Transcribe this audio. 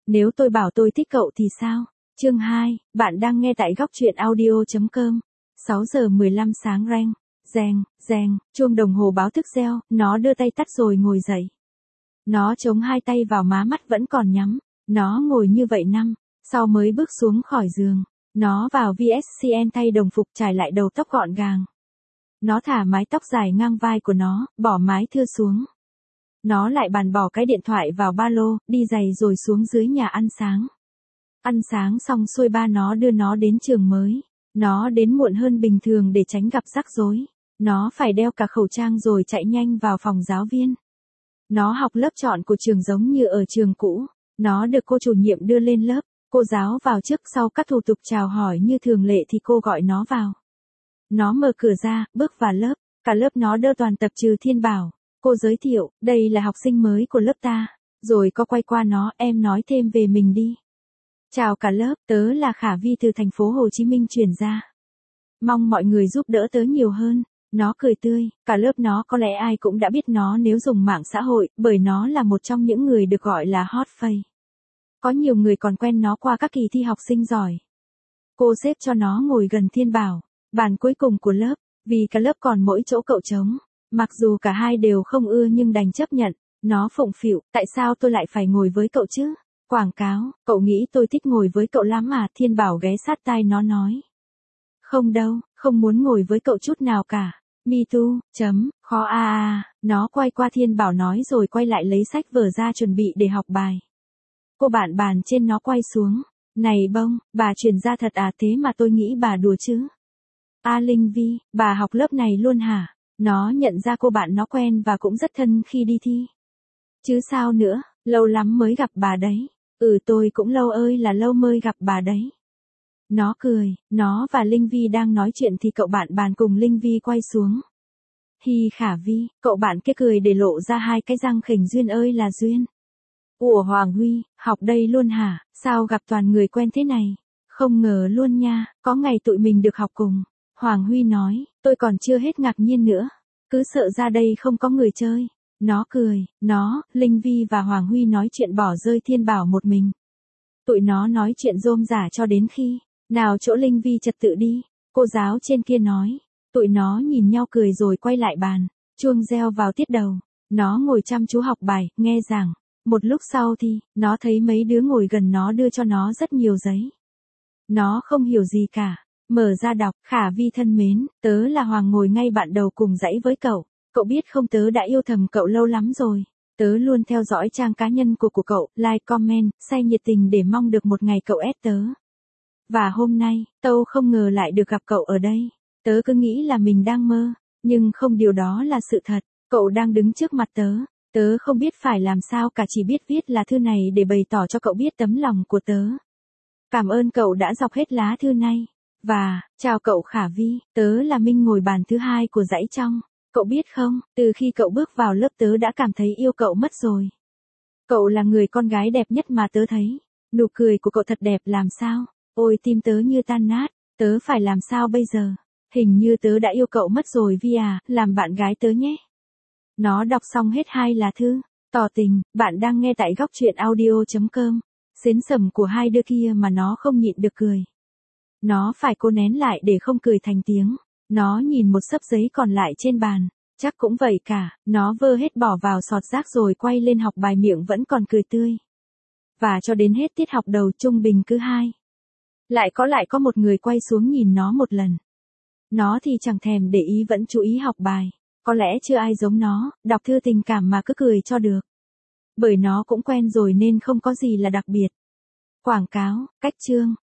Nếu tôi bảo tôi thích cậu thì sao? Chương 2, bạn đang nghe tại góc truyện audio.com. 6 giờ 15 sáng reng, reng, reng, chuông đồng hồ báo thức reo, nó đưa tay tắt rồi ngồi dậy. Nó chống hai tay vào má, mắt vẫn còn nhắm, nó ngồi như vậy sau mới bước xuống khỏi giường. Nó vào VSCN thay đồng phục, trải lại đầu tóc gọn gàng. Nó thả mái tóc dài ngang vai của nó, bỏ mái thưa xuống. Nó lại bỏ cái điện thoại vào ba lô, đi giày rồi xuống dưới nhà ăn sáng. Ăn sáng xong xuôi ba nó đưa nó đến trường mới. Nó đến muộn hơn bình thường để tránh gặp rắc rối. Nó phải đeo cả khẩu trang rồi chạy nhanh vào phòng giáo viên. Nó học lớp chọn của trường giống như ở trường cũ. Nó được cô chủ nhiệm đưa lên lớp. Cô giáo vào trước sau các thủ tục chào hỏi như thường lệ thì cô gọi nó vào. Nó mở cửa ra, bước vào lớp. Cả lớp nó đơ toàn tập trừ Thiên Bảo. Cô giới thiệu, đây là học sinh mới của lớp ta. Rồi có quay qua nó, em nói thêm về mình đi. Chào cả lớp, tớ là Khả Vi từ thành phố Hồ Chí Minh chuyển ra. Mong mọi người giúp đỡ tớ nhiều hơn. Nó cười tươi, cả lớp nó có lẽ ai cũng đã biết nó nếu dùng mạng xã hội, bởi nó là một trong những người được gọi là hot face. Có nhiều người còn quen nó qua các kỳ thi học sinh giỏi. Cô xếp cho nó ngồi gần Thiên Bảo, bàn cuối cùng của lớp, vì cả lớp còn mỗi chỗ cậu trống. Mặc dù cả hai đều không ưa nhưng đành chấp nhận. Nó phụng phịu, tại sao tôi lại phải ngồi với cậu chứ? Quảng cáo, cậu nghĩ tôi thích ngồi với cậu lắm à? Thiên Bảo ghé sát tai nó nói. Không đâu, không muốn ngồi với cậu chút nào cả. Me too, khó Nó quay qua Thiên Bảo nói rồi quay lại lấy sách vở ra chuẩn bị để học bài. Cô bạn bàn trên nó quay xuống. Này bông, bà chuyển ra thật à? Thế mà tôi nghĩ bà đùa chứ. Linh Vi, bà học lớp này luôn hả? Nó nhận ra cô bạn nó quen và cũng rất thân khi đi thi. Chứ sao nữa, lâu lắm mới gặp bà đấy. Tôi cũng lâu ơi là lâu mới gặp bà đấy. Nó cười, nó và Linh Vi đang nói chuyện thì cậu bạn bàn cùng Linh Vi quay xuống. Hi Khả Vi, cậu bạn kia cười để lộ ra hai cái răng khỉnh. Duyên ơi là duyên. Ủa Hoàng Huy, học đây luôn hả? Sao gặp toàn người quen thế này? Không ngờ luôn nha, có ngày tụi mình được học cùng. Hoàng Huy nói, tôi còn chưa hết ngạc nhiên nữa. Cứ sợ ra đây không có người chơi. Nó cười, Linh Vi và Hoàng Huy nói chuyện bỏ rơi Thiên Bảo một mình. Tụi nó nói chuyện rôm rả cho đến khi, nào chỗ Linh Vi trật tự đi, cô giáo trên kia nói. Tụi nó nhìn nhau cười rồi quay lại bàn, chuông reo vào tiết đầu. Nó ngồi chăm chú học bài, nghe giảng. Một lúc sau thì, nó thấy mấy đứa ngồi gần nó đưa cho nó rất nhiều giấy. Nó không hiểu gì cả, mở ra đọc. Khả Vi thân mến, tớ là Hoàng, ngồi ngay bạn đầu cùng dãy với cậu. Cậu biết không, tớ đã yêu thầm cậu lâu lắm rồi. Tớ luôn theo dõi trang cá nhân của cậu, like comment, say nhiệt tình để mong được một ngày cậu add tớ. Và hôm nay, tớ không ngờ lại được gặp cậu ở đây. Tớ cứ nghĩ là mình đang mơ, nhưng không, điều đó là sự thật. Cậu đang đứng trước mặt tớ. Tớ không biết phải làm sao cả, chỉ biết viết lá thư này để bày tỏ cho cậu biết tấm lòng của tớ. Cảm ơn cậu đã đọc hết lá thư này. Và, chào cậu Khả Vi, tớ là Minh, ngồi bàn thứ hai của dãy trong. Cậu biết không, từ khi cậu bước vào lớp tớ đã cảm thấy yêu cậu mất rồi. Cậu là người con gái đẹp nhất mà tớ thấy. Nụ cười của cậu thật đẹp làm sao. Ôi tim tớ như tan nát, tớ phải làm sao bây giờ? Hình như tớ đã yêu cậu mất rồi Vi à, làm bạn gái tớ nhé. Nó đọc xong hết hai lá thư, tỏ tình. Bạn đang nghe tại góc truyện audio.com. Xến sẩm của hai đứa kia mà nó không nhịn được cười. Nó phải cố nén lại để không cười thành tiếng. Nó nhìn một xấp giấy còn lại trên bàn. Chắc cũng vậy cả, nó vơ hết bỏ vào sọt rác rồi quay lên học bài, miệng vẫn còn cười tươi. Và cho đến hết tiết học đầu, trung bình cứ lại có một người quay xuống nhìn nó một lần. Nó thì chẳng thèm để ý, vẫn chú ý học bài. Có lẽ chưa ai giống nó, đọc thư tình cảm mà cứ cười cho được. Bởi nó cũng quen rồi nên không có gì là đặc biệt. Quảng cáo, cách chương,